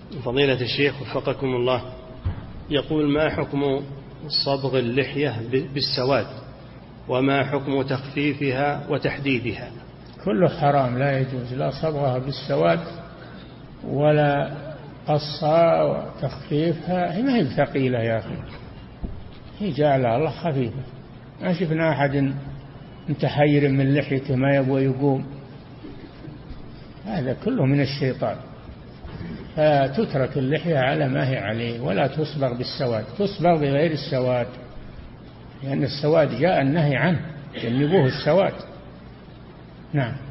فضيلة الشيخ وفقكم الله، يقول: ما حكم صبغ اللحية بالسواد، وما حكم تخفيفها وتحديدها؟ كله حرام، لا يجوز، لا صبغها بالسواد ولا قصها وتخفيفها. هي ما هي ثقيلة يا أخي، هي جعلها الله خفيفة. ما شفنا أحد متحير من لحيته ما يبغى يقوم، هذا كله من الشيطان. فتترك اللحية على ما هي عليه، ولا تصبغ بالسواد، تصبغ بغير السواد، لأن السواد جاء النهي عنه، جنبوه السواد. نعم.